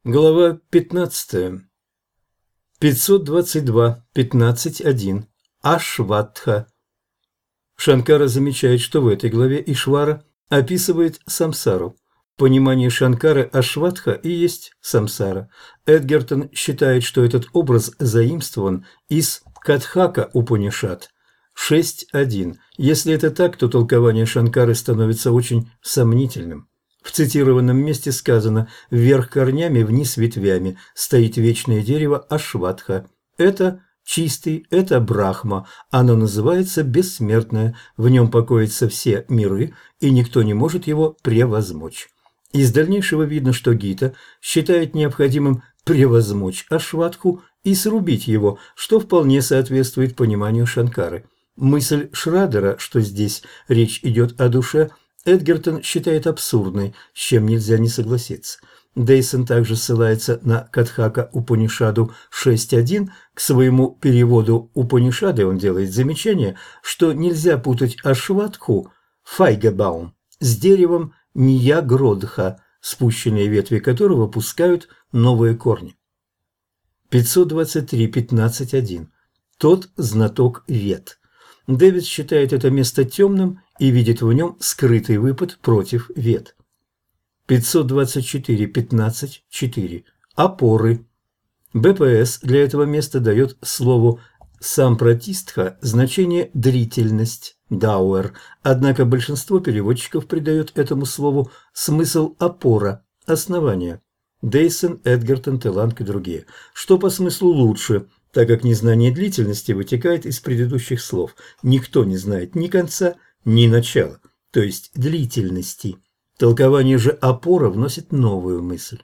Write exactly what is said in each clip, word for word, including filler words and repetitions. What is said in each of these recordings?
Глава пятнадцатая. пятьсот двадцать два, пятнадцать один. Ашватха. Шанкара замечает, что в этой главе Ишвара описывает самсару. В понимании Шанкары Ашватха и есть самсара. Эдгертон считает, что этот образ заимствован из Катхака Упанишад шесть один. Если это так, то толкование Шанкары становится очень сомнительным. В цитированном месте сказано «вверх корнями, вниз ветвями стоит вечное дерево Ашватха». Это чистый, это Брахма, оно называется бессмертное, в нем покоятся все миры, и никто не может его превозмочь. Из дальнейшего видно, что Гита считает необходимым превозмочь Ашватху и срубить его, что вполне соответствует пониманию Шанкары. Мысль Шрадера, что здесь речь идет о душе, Эдгертон считает абсурдной, с чем нельзя не согласиться. Дейсон также ссылается на Катхака Упанишаду шесть один. К своему переводу Упанишады он делает замечание, что нельзя путать Ашватху, Файгабаум, с деревом Ниягродха, спущенные ветви которого пускают новые корни. пятьсот двадцать три, пятнадцать один. Тот знаток Вед. Дэвид считает это место темным и видит в нем скрытый выпад против Вед. пятьсот двадцать четыре, пятнадцать четыре. Опоры. БПС для этого места дает слову сампратистха значение «длительность», дауэр, однако большинство переводчиков придает этому слову смысл «опора», «основание». Дейсон, Эдгертон, Теланг и другие. Что по смыслу лучше, так как незнание длительности вытекает из предыдущих слов. Никто не знает ни конца, ни начала, то есть длительности. Толкование же опора вносит новую мысль.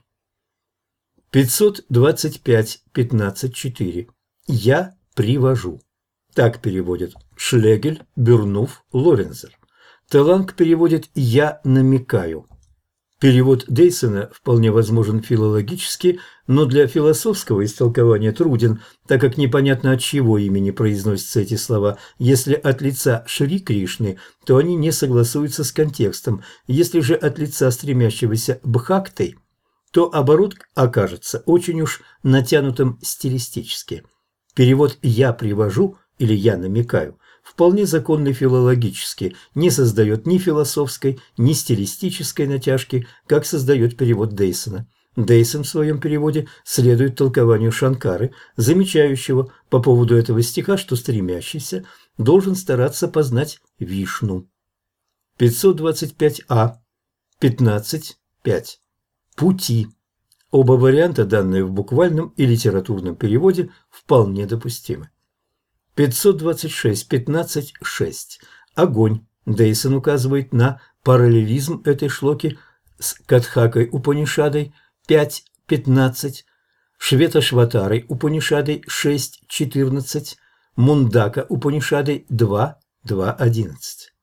пятьсот двадцать пять, пятнадцать четыре. Я привожу. Так переводят Шлегель, Бюрнув, Лоренцер. Теланг переводит «я намекаю». Перевод Дейсона вполне возможен филологически, но для философского истолкования труден, так как непонятно, от чьего имени произносятся эти слова. Если от лица Шри Кришны, то они не согласуются с контекстом. Если же от лица стремящегося Бхактой, то оборот окажется очень уж натянутым стилистически. Перевод «я привожу» или «я намекаю» вполне законный филологически, не создает ни философской, ни стилистической натяжки, как создает перевод Дейсона. Дейсон в своем переводе следует толкованию Шанкары, замечающего по поводу этого стиха, что стремящийся должен стараться познать Вишну. пятьсот двадцать пять а, пятнадцать пять. Пути. Оба варианта, данные в буквальном и литературном переводе, вполне допустимы. пятьсот двадцать шесть, пятнадцать шесть. Огонь. Дейсон указывает на параллелизм этой шлоки с Катхакой Упанишадой пять пятнадцать, Шветашватарой Упанишадой шесть четырнадцать, Мундака Упанишадой два два одиннадцать.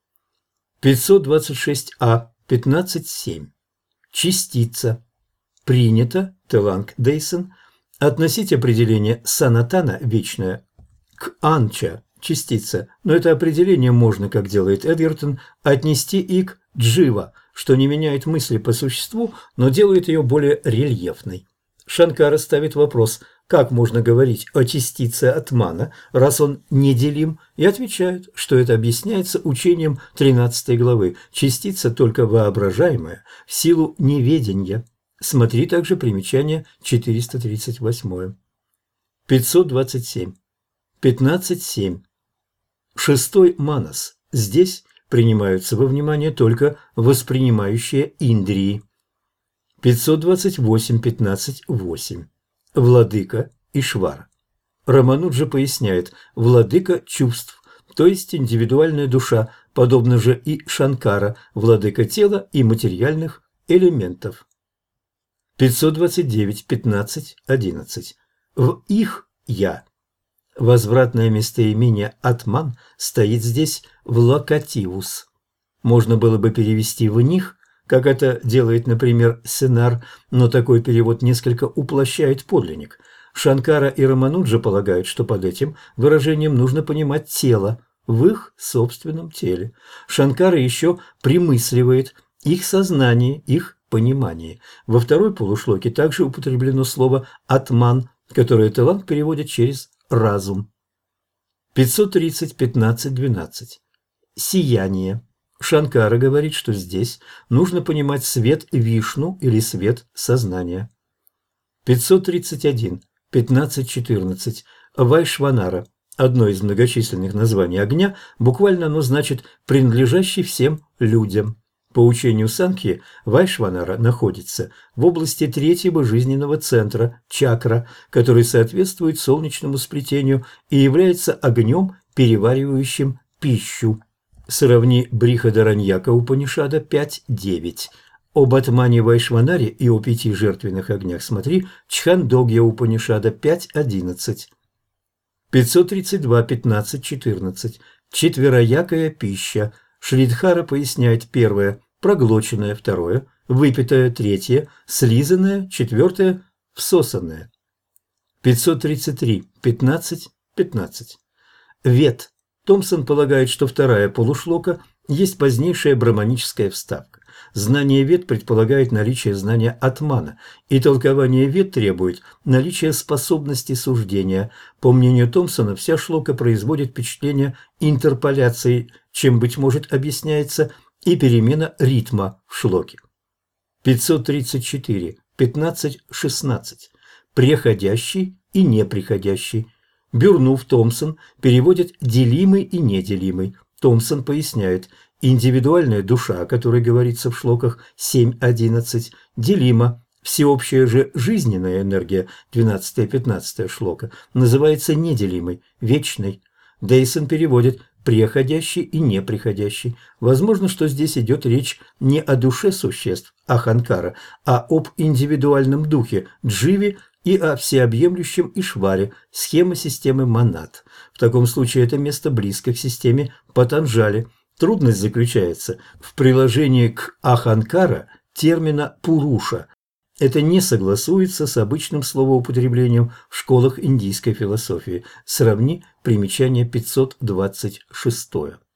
пятьсот двадцать шесть а, пятнадцать семь. Частица. Принято, Теланг, Дейсон, относить определение санатана, вечное, к анча, частица, но это определение можно, как делает Эдгертон, отнести и к джива, что не меняет мысли по существу, но делает ее более рельефной. Шанкара ставит вопрос, как можно говорить о частице атмана, раз он неделим, и отвечает, что это объясняется учением тринадцатой главы, частица только воображаемая в силу неведения. Смотри также примечание четыреста тридцать восемь. пятьсот двадцать семь. пятнадцать семь. Шестой манас. Здесь принимаются во внимание только воспринимающие индрии. пятьсот двадцать восемь, пятнадцать восемь. Владыка Ишвара. Рамануджа поясняет: владыка чувств, то есть индивидуальная душа, подобно же и Шанкара, владыка тела и материальных элементов. пятьсот двадцать девять, пятнадцать одиннадцать. В их «я». Возвратное местоимение «атман» стоит здесь в локативус. Можно было бы перевести «в них», как это делает, например, Сенар, но такой перевод несколько уплощает подлинник. Шанкара и Рамануджа полагают, что под этим выражением нужно понимать тело в их собственном теле. Шанкара еще примысливает их сознание, их понимании. Во второй полушлоке также употреблено слово «атман», которое талант переводит через «разум». пятьсот тридцать, пятнадцать, двенадцать. Сияние. Шанкара говорит, что здесь нужно понимать свет Вишну или свет сознания. пятьсот тридцать один, пятнадцать, четырнадцать. Вайшванара. Одно из многочисленных названий огня, буквально оно значит «принадлежащий всем людям». По учению Санkhьи, Вайшванара находится в области третьего жизненного центра, чакра, который соответствует солнечному сплетению и является огнем, переваривающим пищу. Сравни Брихадараньяка Упанишада пять девять. Об Атмане Вайшванаре и о пяти жертвенных огнях смотри Чхандогья Упанишада пять одиннадцать. пятьсот тридцать два, пятнадцать, четырнадцать. Четвероякая пища. Шридхара поясняет: первое – проглоченное, второе – выпитое, третье – слизанное, четвертое – всосанное. пятьсот тридцать три, пятнадцать, пятнадцать. Вет. Томпсон полагает, что вторая полушлока есть позднейшая браманическая вставка. Знание вед предполагает наличие знания атмана, и толкование вед требует наличия способности суждения. По мнению Томпсона, вся шлока производит впечатление интерполяции, чем, быть может, объясняется и перемена ритма в шлоке. пятьсот тридцать четыре, пятнадцать, шестнадцать. Преходящий и неприходящий. Бюрнув, Томпсон переводит «делимый» и «неделимый». Томпсон поясняет: индивидуальная душа, о которой говорится в шлоках семь одиннадцать, делима. Всеобщая же жизненная энергия, двенадцатая-пятнадцатая шлока, называется неделимой, вечной. Дейсон переводит «преходящий» и «неприходящий». Возможно, что здесь идет речь не о душе существ, аханкара, а об индивидуальном духе, дживе, и о всеобъемлющем Ишваре, схема системы монад. В таком случае это место близко к системе Патанджали. Трудность заключается в приложении к аханкара термина «пуруша». Это не согласуется с обычным словоупотреблением в школах индийской философии. Сравни примечание пятьсот двадцать шесть.